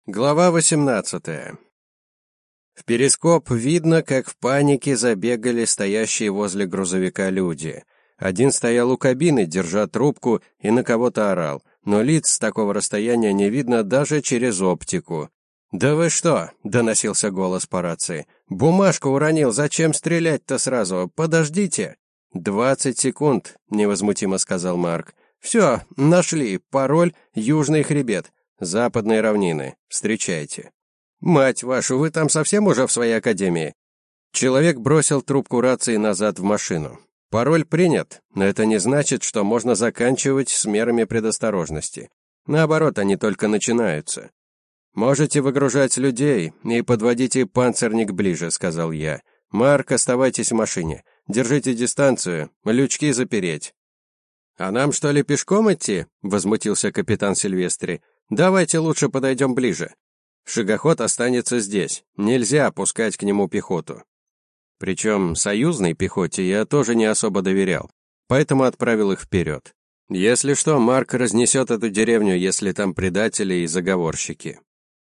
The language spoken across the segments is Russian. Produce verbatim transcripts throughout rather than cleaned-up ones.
Глава восемнадцатая. В перископ видно, как в панике забегали стоящие возле грузовика люди. Один стоял у кабины, держа трубку, и на кого-то орал, но лиц с такого расстояния не видно даже через оптику. «Да вы что?» — доносился голос по рации. «Бумажку уронил, зачем стрелять-то сразу? Подождите!» «Двадцать секунд», — невозмутимо сказал Марк. «Все, нашли. Пароль — Южный хребет. Западные равнины. Встречайте». «Мать вашу, вы там совсем уже в своей академии?» Человек бросил трубку рации назад в машину. «Пароль принят, но это не значит, что можно заканчивать с мерами предосторожности. Наоборот, они только начинаются. Можете выгружать людей и подводите панцирник ближе», — сказал я. «Марк, оставайтесь в машине. Держите дистанцию, лючки запереть». «А нам, что ли, пешком идти?» — возмутился капитан Сильвестри. «Давайте лучше подойдем ближе. Шагоход останется здесь. Нельзя опускать к нему пехоту». Причем союзной пехоте я тоже не особо доверял, поэтому отправил их вперед. Если что, Марк разнесет эту деревню, если там предатели и заговорщики.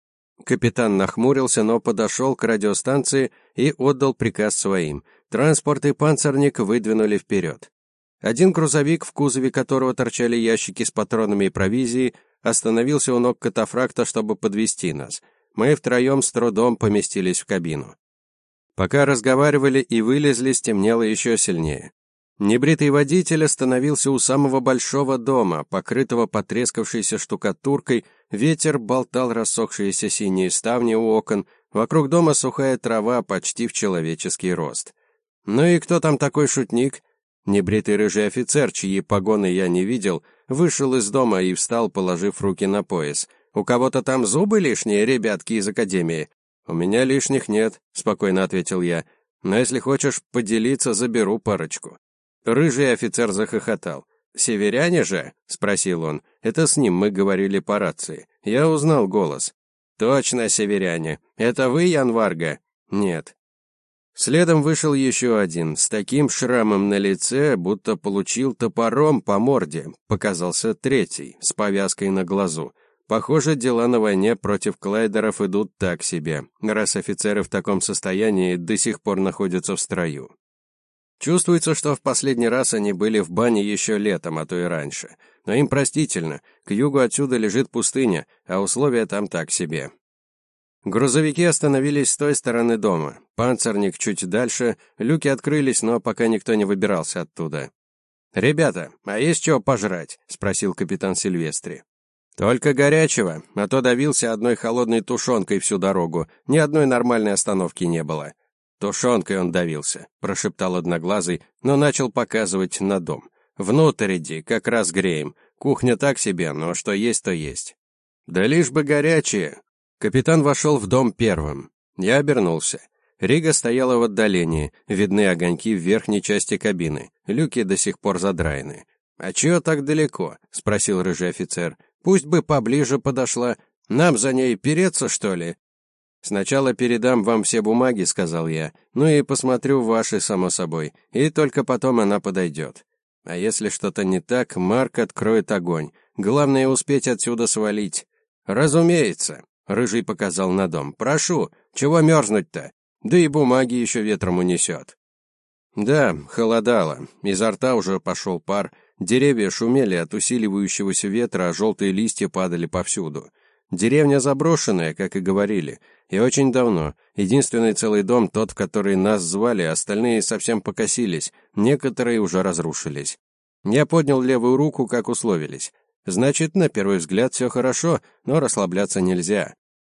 Капитан нахмурился, но подошел к радиостанции и отдал приказ своим. Транспорт и панцирник выдвинули вперед. Один грузовик, в кузове которого торчали ящики с патронами и провизией, остановился у ног катафракта, чтобы подвезти нас. Мы втроем с трудом поместились в кабину. Пока разговаривали и вылезли, стемнело еще сильнее. Небритый водитель остановился у самого большого дома, покрытого потрескавшейся штукатуркой, ветер болтал рассохшиеся синие ставни у окон, вокруг дома сухая трава почти в человеческий рост. «Ну и кто там такой шутник?» Небритый рыжий офицер, чьи погоны я не видел, вышел из дома и встал, положив руки на пояс. «У кого-то там зубы лишние, ребятки из академии?» «У меня лишних нет», — спокойно ответил я. «Но если хочешь поделиться, заберу парочку». Рыжий офицер захохотал. «Северяне же?» — спросил он. «Это с ним мы говорили по рации. Я узнал голос». «Точно, северяне. Это вы, Ян Варга?» «Нет». Следом вышел еще один, с таким шрамом на лице, будто получил топором по морде. Показался третий, с повязкой на глазу. Похоже, дела на войне против клайдеров идут так себе, раз офицеры в таком состоянии до сих пор находятся в строю. Чувствуется, что в последний раз они были в бане еще летом, а то и раньше. Но им простительно, к югу отсюда лежит пустыня, а условия там так себе. Грузовики остановились с той стороны дома. Панцирник чуть дальше, люки открылись, но пока никто не выбирался оттуда. «Ребята, а есть чего пожрать?» — спросил капитан Сильвестри. «Только горячего, а то давился одной холодной тушенкой всю дорогу, ни одной нормальной остановки не было». «Тушенкой он давился», — прошептал Одноглазый, но начал показывать на дом. «Внутрь иди, как раз греем. Кухня так себе, но что есть, то есть». «Да лишь бы горячее». Капитан вошел в дом первым. Я обернулся. Рига стояла в отдалении, видны огоньки в верхней части кабины, люки до сих пор задраены. «А чего так далеко?» — спросил рыжий офицер. «Пусть бы поближе подошла. Нам за ней переться, что ли?» «Сначала передам вам все бумаги», — сказал я, «ну и посмотрю ваши, само собой, и только потом она подойдет. А если что-то не так, Марк откроет огонь. Главное — успеть отсюда свалить». «Разумеется», — рыжий показал на дом. «Прошу, чего мерзнуть-то? Да и бумаги еще ветром унесет». Да, холодало, изо рта уже пошел пар, деревья шумели от усиливающегося ветра, а желтые листья падали повсюду. Деревня заброшенная, как и говорили, и очень давно. Единственный целый дом тот, в который нас звали, остальные совсем покосились, некоторые уже разрушились. Я поднял левую руку, как условились. Значит, на первый взгляд все хорошо, но расслабляться нельзя.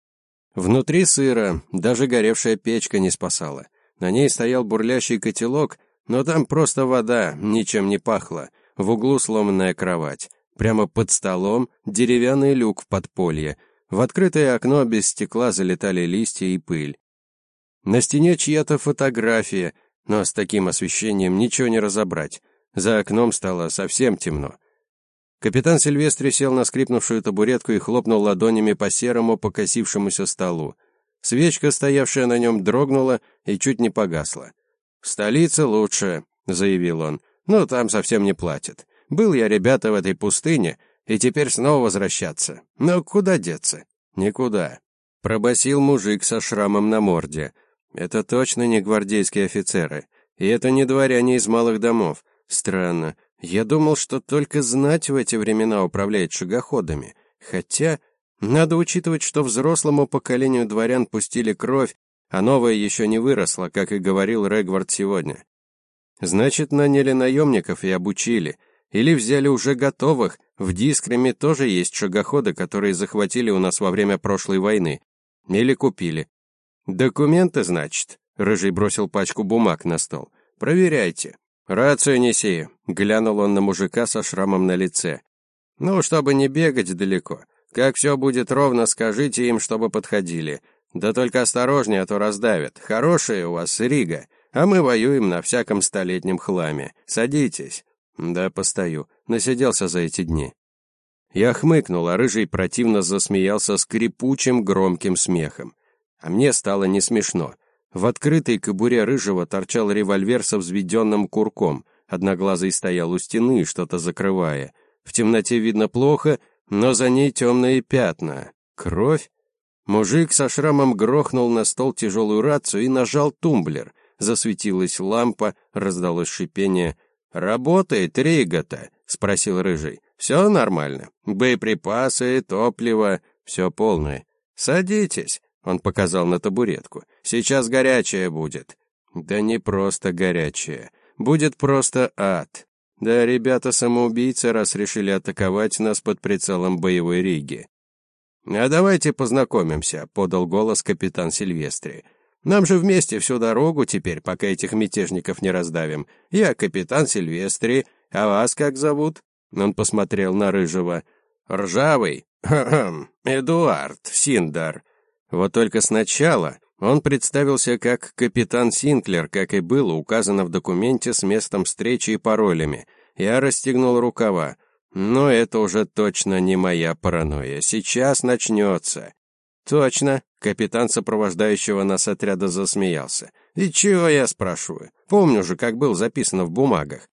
Внутри сыро, даже горевшая печка не спасала. На ней стоял бурлящий котелок, но там просто вода, ничем не пахло. В углу сломанная кровать. Прямо под столом деревянный люк в подполье. В открытое окно без стекла залетали листья и пыль. На стене чья-то фотография, но с таким освещением ничего не разобрать. За окном стало совсем темно. Капитан Сильвестри сел на скрипнувшую табуретку и хлопнул ладонями по серому покосившемуся столу. Свечка, стоявшая на нем, дрогнула и чуть не погасла. «В столице лучше», — заявил он, — «но там совсем не платят. Был я, ребята, в этой пустыне, и теперь снова возвращаться. Но куда деться? Никуда. Пробасил мужик со шрамом на морде. Это точно не гвардейские офицеры. И это не дворяне из малых домов. Странно. Я думал, что только знать в эти времена управляет шагоходами. Хотя надо учитывать, что взрослому поколению дворян пустили кровь, а новое еще не выросло, как и говорил Регвард сегодня. Значит, наняли наемников и обучили. Или взяли уже готовых. В Дискреме тоже есть шагоходы, которые захватили у нас во время прошлой войны. Или купили. Документы, значит? Рыжий бросил пачку бумаг на стол. Проверяйте. Рацию неси. Глянул он на мужика со шрамом на лице. Ну, чтобы не бегать далеко. Как все будет ровно, скажите им, чтобы подходили. Да только осторожнее, а то раздавят. Хорошая у вас Рига, а мы воюем на всяком столетнем хламе. Садитесь. Да, постою. Насиделся за эти дни. Я хмыкнул, а Рыжий противно засмеялся скрипучим громким смехом. А мне стало не смешно. В открытой кобуре Рыжего торчал револьвер со взведенным курком. Одноглазый стоял у стены, что-то закрывая. В темноте видно плохо, но за ней темные пятна. Кровь? Мужик со шрамом грохнул на стол тяжелую рацию и нажал тумблер. Засветилась лампа, раздалось шипение. «Работает Рига-то?» — спросил Рыжий. «Все нормально. Боеприпасы, топливо, все полное. Садитесь», — он показал на табуретку. «Сейчас горячее будет». «Да не просто горячее. Будет просто ад. Да, ребята самоубийцы, раз решили атаковать нас под прицелом боевой Риги». «А давайте познакомимся», — подал голос капитан Сильвестри. «Нам же вместе всю дорогу теперь, пока этих мятежников не раздавим. Я капитан Сильвестри, а вас как зовут?» Он посмотрел на Рыжего. «Ржавый? Хм, Эдуард Синдар». Вот только сначала он представился как капитан Синклер, как и было указано в документе с местом встречи и паролями. Я расстегнул рукава. Но это уже точно не моя паранойя. Сейчас начнется. «Точно», — капитан сопровождающего нас отряда засмеялся. «И чего я спрашиваю? Помню же, как был записано в бумагах».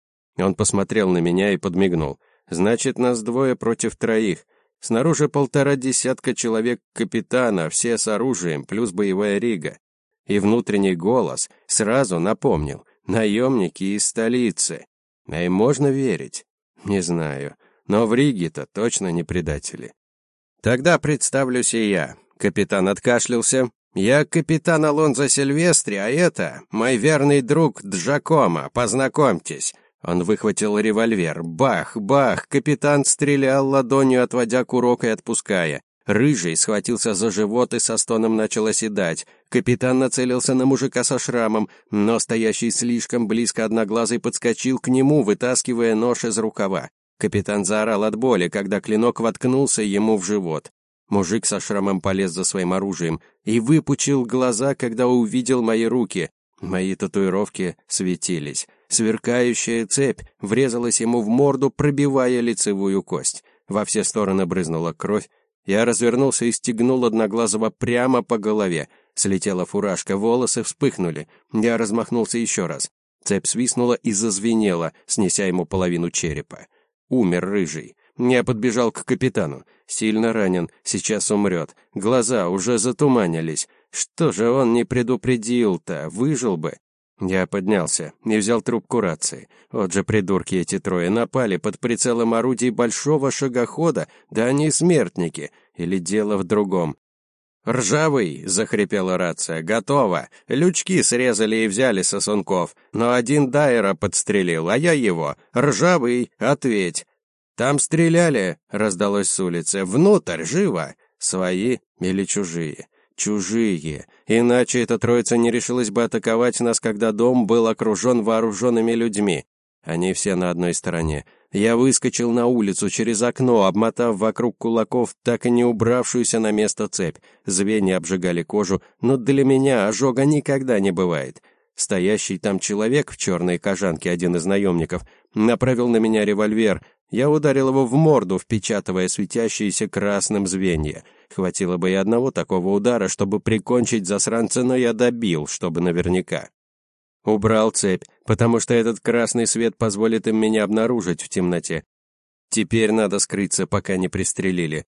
Он посмотрел на меня и подмигнул. «Значит, нас двое против троих. Снаружи полтора десятка человек капитана, все с оружием, плюс боевая Рига». И внутренний голос сразу напомнил. «Наемники из столицы». А им можно верить? Не знаю. Но в Риге-то точно не предатели. «Тогда представлюсь и я». Капитан откашлялся. «Я капитан Алонзо Сильвестри, а это мой верный друг Джакомо. Познакомьтесь». Он выхватил револьвер. Бах, бах. Капитан стрелял ладонью, отводя курок и отпуская. Рыжий схватился за живот и со стоном начал оседать. Капитан нацелился на мужика со шрамом, но стоящий слишком близко одноглазый подскочил к нему, вытаскивая нож из рукава. Капитан заорал от боли, когда клинок воткнулся ему в живот. Мужик со шрамом полез за своим оружием и выпучил глаза, когда увидел мои руки. Мои татуировки светились. Сверкающая цепь врезалась ему в морду, пробивая лицевую кость. Во все стороны брызнула кровь. Я развернулся и стегнул одноглазого прямо по голове. Слетела фуражка, волосы вспыхнули. Я размахнулся еще раз. Цепь свистнула и зазвенела, снеся ему половину черепа. Умер Рыжий. Я подбежал к капитану. Сильно ранен, сейчас умрет. Глаза уже затуманились. Что же он не предупредил-то? Выжил бы. Я поднялся и взял трубку рации. Вот же придурки эти трое напали под прицелом орудий большого шагохода, да они смертники. Или дело в другом. «Ржавый!» — захрипела рация. «Готово! Лючки срезали и взяли сосунков, но один Дайера подстрелил, а я его. Ржавый, ответь!» «Там стреляли!» — раздалось с улицы. «Внутрь, живо!» «Свои или чужие?» «Чужие. Иначе эта троица не решилась бы атаковать нас, когда дом был окружен вооруженными людьми. Они все на одной стороне. Я выскочил на улицу через окно, обмотав вокруг кулаков так и не убравшуюся на место цепь. Звенья обжигали кожу, но для меня ожога никогда не бывает. Стоящий там человек в черной кожанке, один из наемников, направил на меня револьвер. Я ударил его в морду, впечатывая светящиеся красным звенья. Хватило бы и одного такого удара, чтобы прикончить засранца, но я добил, чтобы наверняка. Убрал цепь, потому что этот красный свет позволит им меня обнаружить в темноте. Теперь надо скрыться, пока не пристрелили.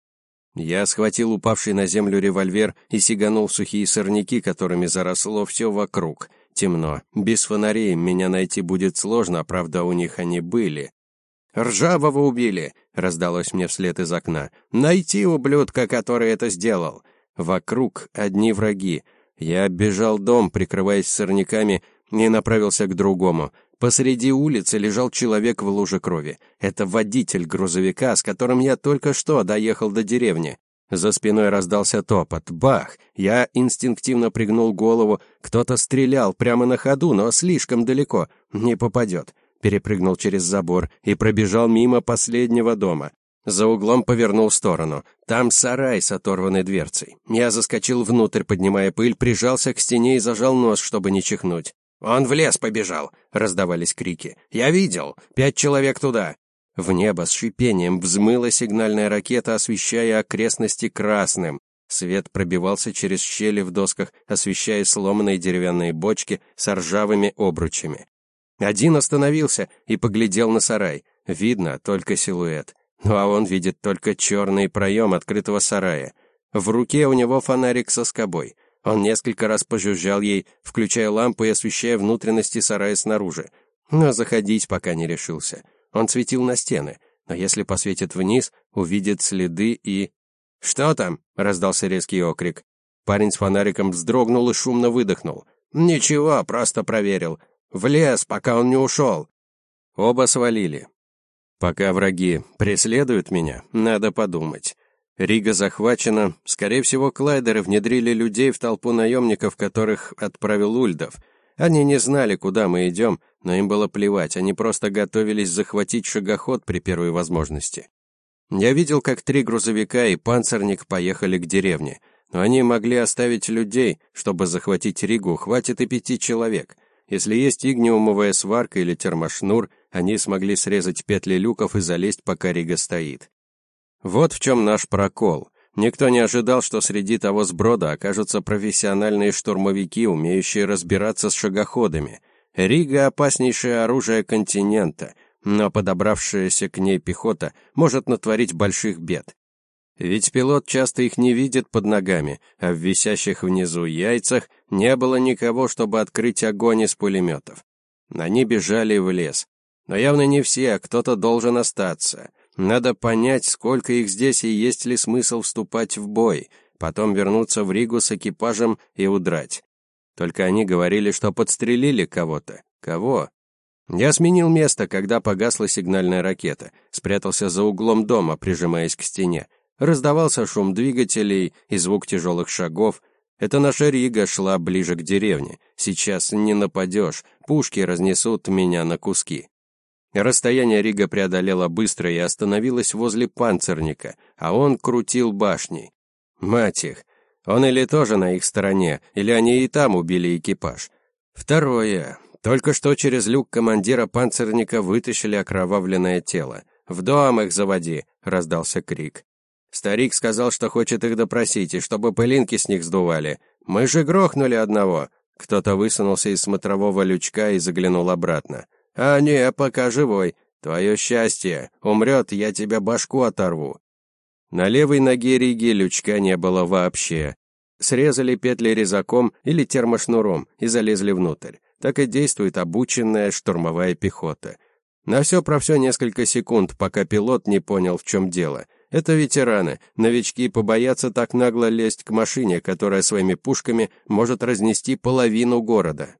Я схватил упавший на землю револьвер и сиганул в сухие сорняки, которыми заросло все вокруг. Темно, без фонарей меня найти будет сложно, правда, у них они были. «Ржавого убили!» — раздалось мне вслед из окна. «Найти ублюдка, который это сделал!» Вокруг одни враги. Я оббежал дом, прикрываясь сорняками, и направился к другому. Посреди улицы лежал человек в луже крови. Это водитель грузовика, с которым я только что доехал до деревни. За спиной раздался топот. Бах! Я инстинктивно пригнул голову. Кто-то стрелял прямо на ходу, но слишком далеко. Не попадет. Перепрыгнул через забор и пробежал мимо последнего дома. За углом повернул в сторону. Там сарай с оторванной дверцей. Я заскочил внутрь, поднимая пыль, прижался к стене и зажал нос, чтобы не чихнуть. «Он в лес побежал!» — раздавались крики. «Я видел! Пять человек туда!» В небо с шипением взмыла сигнальная ракета, освещая окрестности красным. Свет пробивался через щели в досках, освещая сломанные деревянные бочки с ржавыми обручами. Один остановился и поглядел на сарай. Видно только силуэт. Ну а он видит только черный проем открытого сарая. В руке у него фонарик со скобой. Он несколько раз пожужжал ей, включая лампу и освещая внутренности сарая снаружи. Но заходить пока не решился. Он светил на стены, но если посветит вниз, увидит следы и... «Что там?» — раздался резкий окрик. Парень с фонариком вздрогнул и шумно выдохнул. «Ничего, просто проверил. В лес, пока он не ушел». Оба свалили. Пока враги преследуют меня, надо подумать. Рига захвачена. Скорее всего, Клайдеры внедрили людей в толпу наемников, которых отправил Ульдов. Они не знали, куда мы идем, но им было плевать, они просто готовились захватить шагоход при первой возможности. Я видел, как три грузовика и панцирник поехали к деревне, но они могли оставить людей, чтобы захватить Ригу, хватит и пяти человек. Если есть игниумовая сварка или термошнур, они смогли срезать петли люков и залезть, пока Рига стоит. Вот в чем наш прокол. Никто не ожидал, что среди того сброда окажутся профессиональные штурмовики, умеющие разбираться с шагоходами. Рига — опаснейшее оружие континента, но подобравшаяся к ней пехота может натворить больших бед. Ведь пилот часто их не видит под ногами, а в висящих внизу яйцах не было никого, чтобы открыть огонь из пулеметов. Они бежали в лес. Но явно не все, а кто-то должен остаться. Надо понять, сколько их здесь и есть ли смысл вступать в бой, потом вернуться в Ригу с экипажем и удрать. Только они говорили, что подстрелили кого-то. Кого? Я сменил место, когда погасла сигнальная ракета, спрятался за углом дома, прижимаясь к стене. Раздавался шум двигателей и звук тяжелых шагов. Это наша Рига шла ближе к деревне. Сейчас не нападешь, пушки разнесут меня на куски. Расстояние Рига преодолела быстро и остановилась возле панцирника, а он крутил башней. Мать их! Он или тоже на их стороне, или они и там убили экипаж. Второе. Только что через люк командира панцирника вытащили окровавленное тело. «В дом их заводи!» — раздался крик. Старик сказал, что хочет их допросить, и чтобы пылинки с них сдували. «Мы же грохнули одного!» Кто-то высунулся из смотрового лючка и заглянул обратно. «А не, пока живой. Твое счастье. Умрет, я тебе башку оторву». На левой ноге Риги лючка не было вообще. Срезали петли резаком или термошнуром и залезли внутрь. Так и действует обученная штурмовая пехота. На все про все несколько секунд, пока пилот не понял, в чем дело. Это ветераны, новички побоятся так нагло лезть к машине, которая своими пушками может разнести половину города.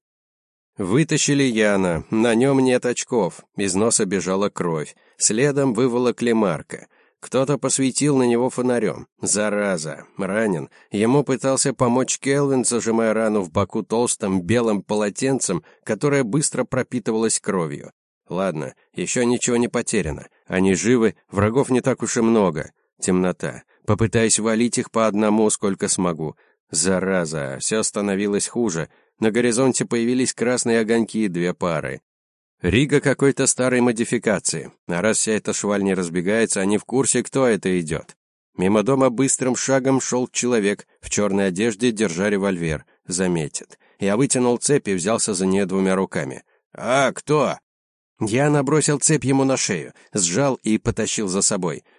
Вытащили Яна, на нем нет очков, из носа бежала кровь, следом выволокли Марка. Кто-то посветил на него фонарем. Зараза, ранен. Ему пытался помочь Келвин, зажимая рану в боку толстым белым полотенцем, которое быстро пропитывалось кровью. Ладно, еще ничего не потеряно. Они живы, врагов не так уж и много. Темнота. Попытаюсь валить их по одному, сколько смогу. Зараза, все становилось хуже. На горизонте появились красные огоньки, две пары. Рига какой-то старой модификации. А раз вся эта шваль не разбегается, они в курсе, кто это идет. Мимо дома быстрым шагом шел человек в черной одежде, держа револьвер. Заметит. Я вытянул цепь и взялся за нее двумя руками. «А, кто?» Я набросил цепь ему на шею, сжал и потащил за собой.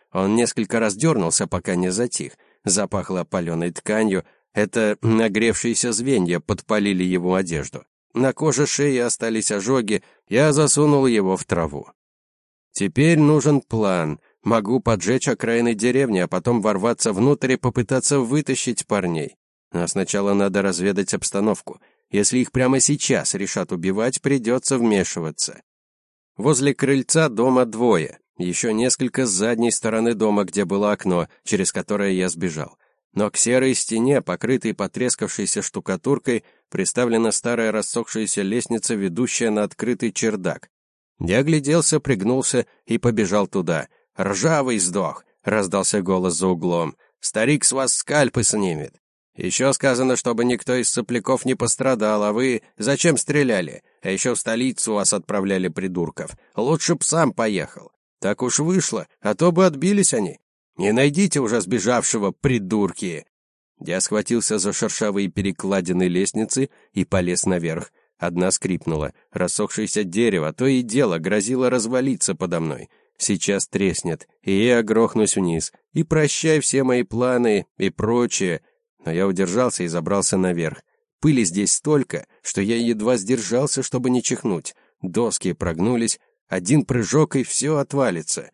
Он несколько раз дернулся, пока не затих. Запахло паленой тканью. Это нагревшиеся звенья подпалили его одежду. На коже шеи остались ожоги. Я засунул его в траву. Теперь нужен план. Могу поджечь окраины деревни, а потом ворваться внутрь и попытаться вытащить парней. Но сначала надо разведать обстановку. Если их прямо сейчас решат убивать, придется вмешиваться. Возле крыльца дома двое. Еще несколько с задней стороны дома, где было окно, через которое я сбежал. Но к серой стене, покрытой потрескавшейся штукатуркой, приставлена старая рассохшаяся лестница, ведущая на открытый чердак. Я огляделся, пригнулся и побежал туда. «Ржавый сдох!» — раздался голос за углом. «Старик с вас скальпы снимет!» «Еще сказано, чтобы никто из сопляков не пострадал, а вы зачем стреляли? А еще в столицу вас отправляли придурков. Лучше б сам поехал. Так уж вышло, а то бы отбились они. Не найдите уже сбежавшего, придурки!» Я схватился за шершавые перекладины лестницы и полез наверх. Одна скрипнула. Рассохшееся дерево то и дело грозило развалиться подо мной. Сейчас треснет, и я грохнусь вниз. И прощай все мои планы и прочее. Но я удержался и забрался наверх. Пыли здесь столько, что я едва сдержался, чтобы не чихнуть. Доски прогнулись, один прыжок, и все отвалится.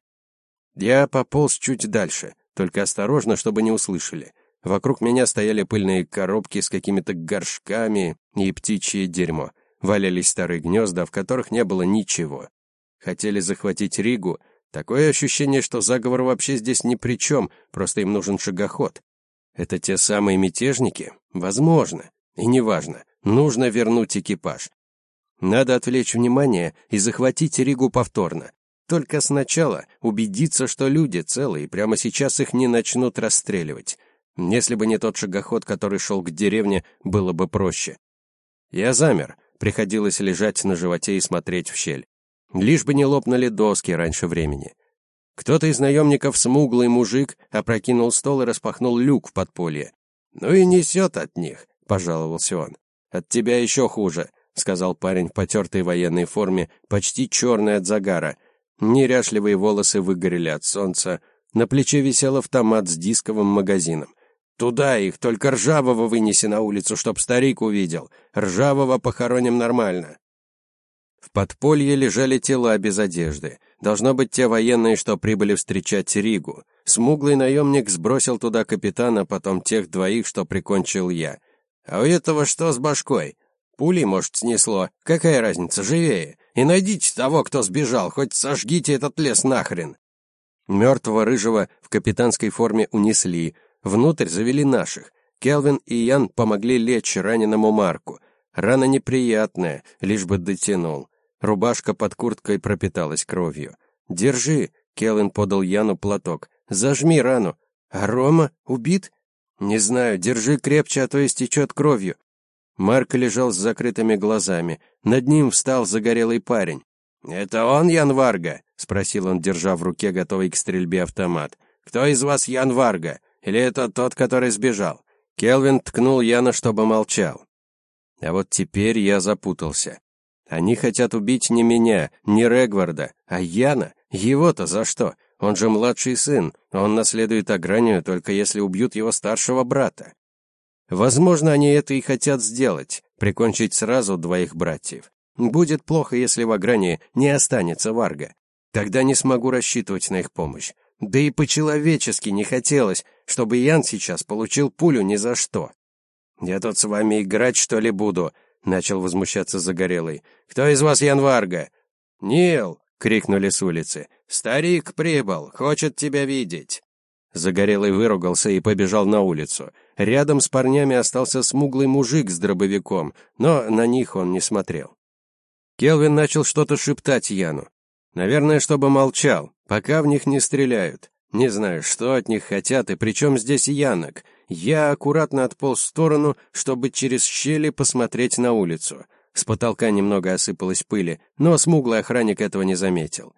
Я пополз чуть дальше, только осторожно, чтобы не услышали. Вокруг меня стояли пыльные коробки с какими-то горшками и птичье дерьмо. Валялись старые гнезда, в которых не было ничего. Хотели захватить Ригу. Такое ощущение, что заговор вообще здесь ни при чем, просто им нужен шагоход. Это те самые мятежники? Возможно. И неважно. Нужно вернуть экипаж. Надо отвлечь внимание и захватить Ригу повторно. Только сначала убедиться, что люди целы, и прямо сейчас их не начнут расстреливать. Если бы не тот шагоход, который шел к деревне, было бы проще. Я замер. Приходилось лежать на животе и смотреть в щель. Лишь бы не лопнули доски раньше времени. Кто-то из наемников, смуглый мужик, опрокинул стол и распахнул люк в подполье. «Ну и несет от них», — пожаловался он. «От тебя еще хуже», — сказал парень в потертой военной форме, почти черный от загара. Неряшливые волосы выгорели от солнца. На плече висел автомат с дисковым магазином. «Туда их, только ржавого вынеси на улицу, чтоб старик увидел. Ржавого похороним нормально». В подполье лежали тела без одежды. Должно быть, те военные, что прибыли встречать Ригу. Смуглый наемник сбросил туда капитана, потом тех двоих, что прикончил я. «А у этого что с башкой? Пулей, может, снесло? Какая разница, живее? И найдите того, кто сбежал, хоть сожгите этот лес нахрен». Мертвого рыжего в капитанской форме унесли. Внутрь завели наших. Келвин и Ян помогли лечь раненому Марку. Рана неприятная, лишь бы дотянул. Рубашка под курткой пропиталась кровью. «Держи», — Келвин подал Яну платок. «Зажми рану». «А Рома убит?» «Не знаю, держи крепче, а то истечет кровью». Марк лежал с закрытыми глазами. Над ним встал загорелый парень. «Это он, Ян Варга?» — спросил он, держа в руке готовый к стрельбе автомат. «Кто из вас Ян Варга? Или это тот, который сбежал?» Келвин ткнул Яна, чтобы молчал. А вот теперь я запутался. Они хотят убить не меня, не Регварда, а Яна. Его-то за что? Он же младший сын. Он наследует Агранию, только если убьют его старшего брата. Возможно, они это и хотят сделать, прикончить сразу двоих братьев. Будет плохо, если в Агрании не останется Варга. Тогда не смогу рассчитывать на их помощь. Да и по-человечески не хотелось, чтобы Ян сейчас получил пулю ни за что. «Я тут с вами играть, что ли, буду?» — начал возмущаться Загорелый. «Кто из вас Ян Варга?» «Нил!» — крикнули с улицы. «Старик прибыл, хочет тебя видеть!» Загорелый выругался и побежал на улицу. Рядом с парнями остался смуглый мужик с дробовиком, но на них он не смотрел. Келвин начал что-то шептать Яну. Наверное, чтобы молчал, пока в них не стреляют. Не знаю, что от них хотят, и при чем здесь Янок. Я аккуратно отполз в сторону, чтобы через щели посмотреть на улицу. С потолка немного осыпалось пыли, но смуглый охранник этого не заметил.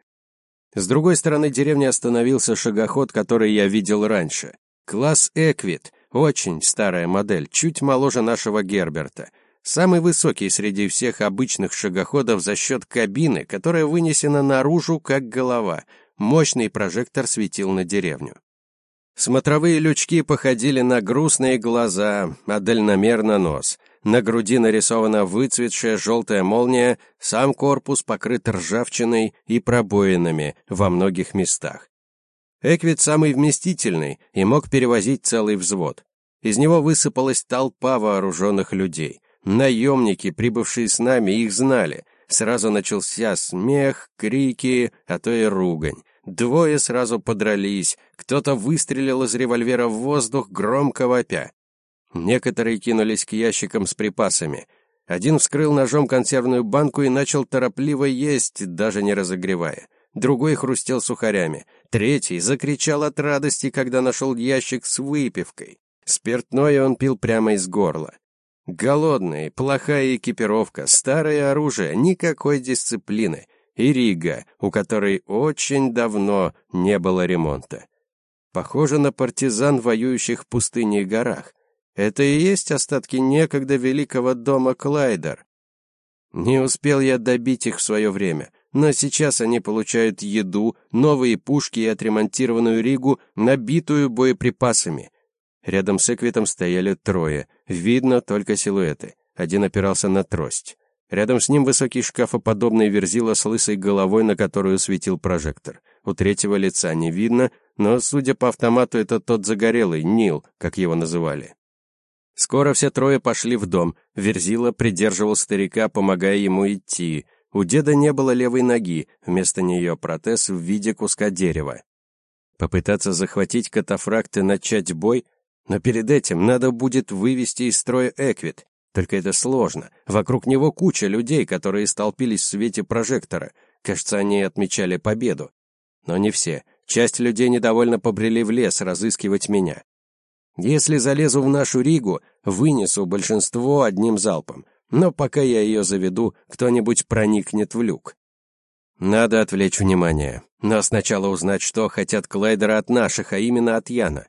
С другой стороны деревни остановился шагоход, который я видел раньше. Класс Эквит, очень старая модель, чуть моложе нашего Герберта. Самый высокий среди всех обычных шагоходов за счет кабины, которая вынесена наружу, как голова. мощный прожектор светил на деревню. Смотровые лючки походили на грустные глаза, а дальномерно нос. На груди нарисована выцветшая желтая молния, сам корпус покрыт ржавчиной и пробоинами во многих местах. Эквит самый вместительный и мог перевозить целый взвод. Из него высыпалась толпа вооруженных людей. Наемники, прибывшие с нами, их знали. Сразу начался смех, крики, а то и ругань. Двое сразу подрались, кто-то выстрелил из револьвера в воздух, громко вопя. Некоторые кинулись к ящикам с припасами. Один вскрыл ножом консервную банку и начал торопливо есть, даже не разогревая. Другой хрустел сухарями. Третий закричал от радости, когда нашел ящик с выпивкой. Спиртное он пил прямо из горла. Голодный, плохая экипировка, старое оружие, никакой дисциплины. И Рига, у которой очень давно не было ремонта. Похоже на партизан, воюющих в пустыне и горах. Это и есть остатки некогда великого дома Клайдер. Не успел я добить их в свое время, но сейчас они получают еду, новые пушки и отремонтированную Ригу, набитую боеприпасами. Рядом с Эквитом стояли трое, видно только силуэты. Один опирался на трость. Рядом с ним высокий шкафоподобный верзила с лысой головой, на которую светил прожектор. У третьего лица не видно, но, судя по автомату, это тот загорелый, Нил, как его называли. Скоро все трое пошли в дом. Верзила придерживал старика, помогая ему идти. У деда не было левой ноги, вместо нее протез в виде куска дерева. Попытаться захватить катафракт и начать бой? Но перед этим надо будет вывести из строя Эквит. Только это сложно. Вокруг него куча людей, которые столпились в свете прожектора. Кажется, они отмечали победу. Но не все. Часть людей недовольно побрели в лес разыскивать меня. Если залезу в нашу Ригу, вынесу большинство одним залпом. Но пока я ее заведу, кто-нибудь проникнет в люк. Надо отвлечь внимание. Но сначала узнать, что хотят Клайдеры от наших, а именно от Яна.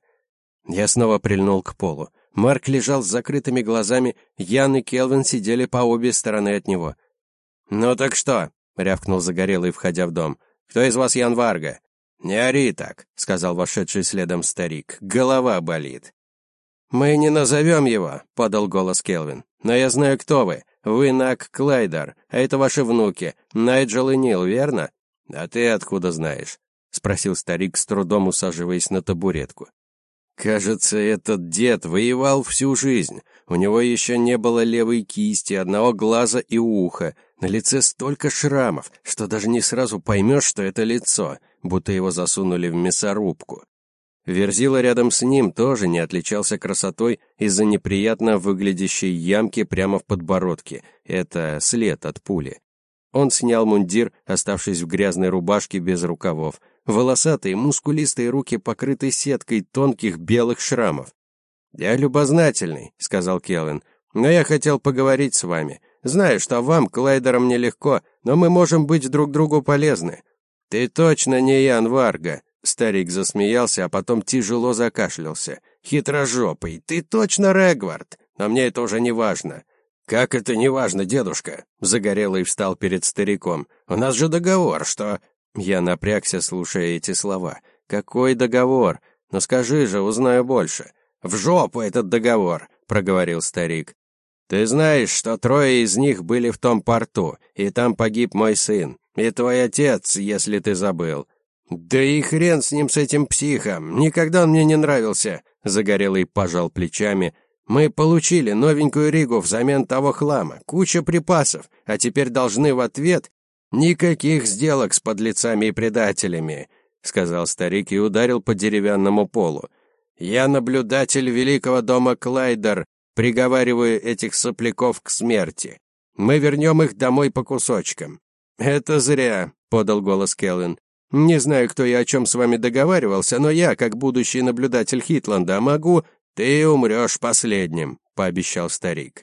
Я снова прильнул к полу. Марк лежал с закрытыми глазами, Ян и Келвин сидели по обе стороны от него. «Ну так что?» — рявкнул Загорелый, входя в дом. «Кто из вас Ян Варга?» «Не ори так», — сказал вошедший следом старик. «Голова болит». «Мы не назовем его», — подал голос Келвин. «Но я знаю, кто вы. Вы Нак Клайдер, а это ваши внуки, Найджел и Нил, верно?» «А ты откуда знаешь?» — спросил старик, с трудом усаживаясь на табуретку. Кажется, этот дед воевал всю жизнь. У него еще не было левой кисти, одного глаза и уха. На лице столько шрамов, что даже не сразу поймешь, что это лицо, будто его засунули в мясорубку. Верзила рядом с ним тоже не отличался красотой из-за неприятно выглядящей ямки прямо в подбородке. Это след от пули. Он снял мундир, оставшись в грязной рубашке без рукавов. Волосатые, мускулистые руки покрыты сеткой тонких белых шрамов. «Я любознательный», — сказал Келвин, — «но я хотел поговорить с вами. Знаю, что вам, Клайдерам, нелегко, но мы можем быть друг другу полезны». «Ты точно не Ян Варга», — старик засмеялся, а потом тяжело закашлялся. «Хитрожопый, ты точно Регвард, но мне это уже не важно». «Как это не важно, дедушка?» — Загорелый встал перед стариком. «У нас же договор, что...» Я напрягся, слушая эти слова. «Какой договор? Ну скажи же, узнаю больше». «В жопу этот договор», — проговорил старик. «Ты знаешь, что трое из них были в том порту, и там погиб мой сын, и твой отец, если ты забыл». «Да и хрен с ним, с этим психом, никогда он мне не нравился», — Загорелый пожал плечами. «Мы получили новенькую Ригу взамен того хлама, куча припасов, а теперь должны в ответ...» «Никаких сделок с подлецами и предателями», — сказал старик и ударил по деревянному полу. «Я наблюдатель великого дома Клайдер, приговариваю этих сопляков к смерти. Мы вернем их домой по кусочкам». «Это зря», — подал голос Келвин. «Не знаю, кто и о чем с вами договаривался, но я, как будущий наблюдатель Хитланда, могу...» «Ты умрешь последним», — пообещал старик.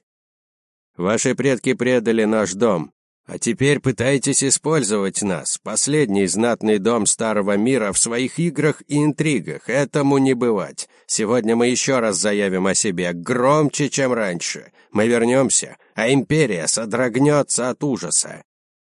«Ваши предки предали наш дом. А теперь пытаетесь использовать нас, последний знатный дом Старого Мира, в своих играх и интригах. Этому не бывать. Сегодня мы еще раз заявим о себе, громче, чем раньше. Мы вернемся, а империя содрогнется от ужаса».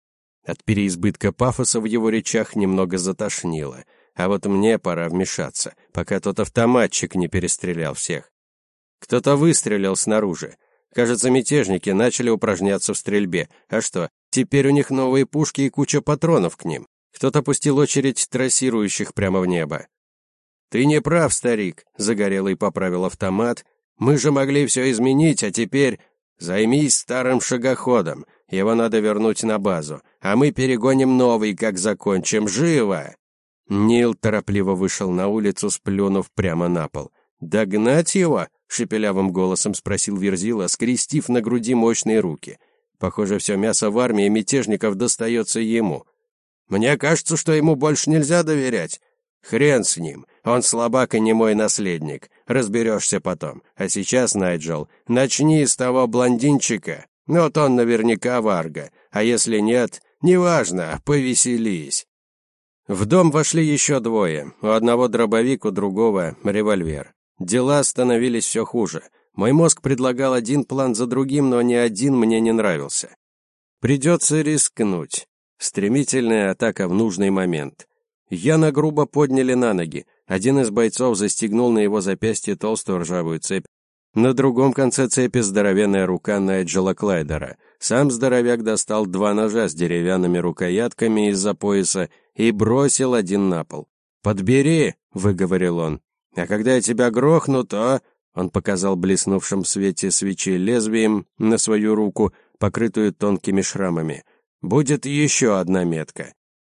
От переизбытка пафоса в его речах немного затошнило. А вот мне пора вмешаться, пока тот автоматчик не перестрелял всех. Кто-то выстрелил снаружи. Кажется, мятежники начали упражняться в стрельбе. А что, теперь у них новые пушки и куча патронов к ним. Кто-то пустил очередь трассирующих прямо в небо. «Ты не прав, старик», — Загорелый поправил автомат. «Мы же могли все изменить, а теперь...» «Займись старым шагоходом. Его надо вернуть на базу, а мы перегоним новый, как закончим. Живо!» Нил торопливо вышел на улицу, сплюнув прямо на пол. «Догнать его?» — шепелявым голосом спросил Верзила, скрестив на груди мощные руки. Похоже, все мясо в армии мятежников достается ему. «Мне кажется, что ему больше нельзя доверять». «Хрен с ним. Он слабак и не мой наследник. Разберешься потом. А сейчас, Найджел, начни с того блондинчика. Вот он наверняка варга. А если нет, неважно, повеселись». В дом вошли еще двое. У одного дробовик, у другого револьвер. Дела становились все хуже. Мой мозг предлагал один план за другим, но ни один мне не нравился. Придется рискнуть. Стремительная атака в нужный момент. Яна грубо подняли на ноги. Один из бойцов застегнул на его запястье толстую ржавую цепь. На другом конце цепи здоровенная рука Найджела Клайдера. Сам здоровяк достал два ножа с деревянными рукоятками из-за пояса и бросил один на пол. «Подбери», — выговорил он. «А когда я тебя грохну, то...» Он показал блеснувшим в свете свечи лезвием на свою руку, покрытую тонкими шрамами. «Будет еще одна метка».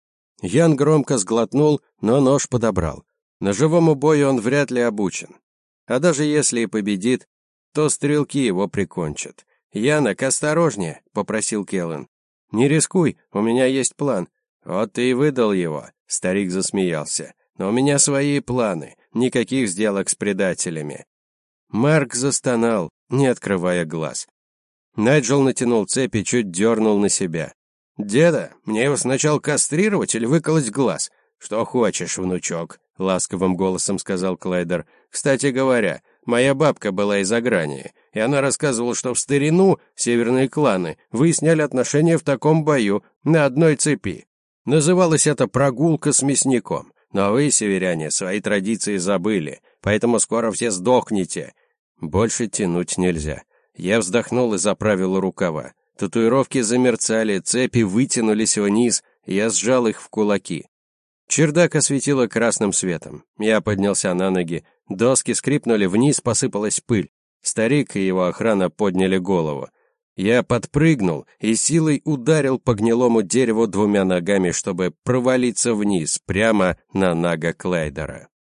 Ян громко сглотнул, но нож подобрал. Ножевому бою он вряд ли обучен. А даже если и победит, то стрелки его прикончат. «Янок, осторожнее», — попросил Келлен. «Не рискуй, у меня есть план». «Вот ты и выдал его», — старик засмеялся. «Но у меня свои планы, никаких сделок с предателями». Марк застонал, не открывая глаз. Найджел натянул цепь и чуть дернул на себя. «Деда, мне его сначала кастрировать или выколоть глаз?» «Что хочешь, внучок», — ласковым голосом сказал Клайдер. «Кстати говоря, моя бабка была из Агрании, и она рассказывала, что в старину северные кланы выясняли отношения в таком бою на одной цепи. Называлось это «прогулка с мясником». Но вы, северяне, свои традиции забыли, поэтому скоро все сдохнете. Больше тянуть нельзя». Я вздохнул и заправил рукава. Татуировки замерцали, цепи вытянулись вниз, я сжал их в кулаки. Чердак осветило красным светом. Я поднялся на ноги, доски скрипнули, вниз посыпалась пыль. Старик и его охрана подняли голову. Я подпрыгнул и силой ударил по гнилому дереву двумя ногами, чтобы провалиться вниз, прямо на Нага Клайдера.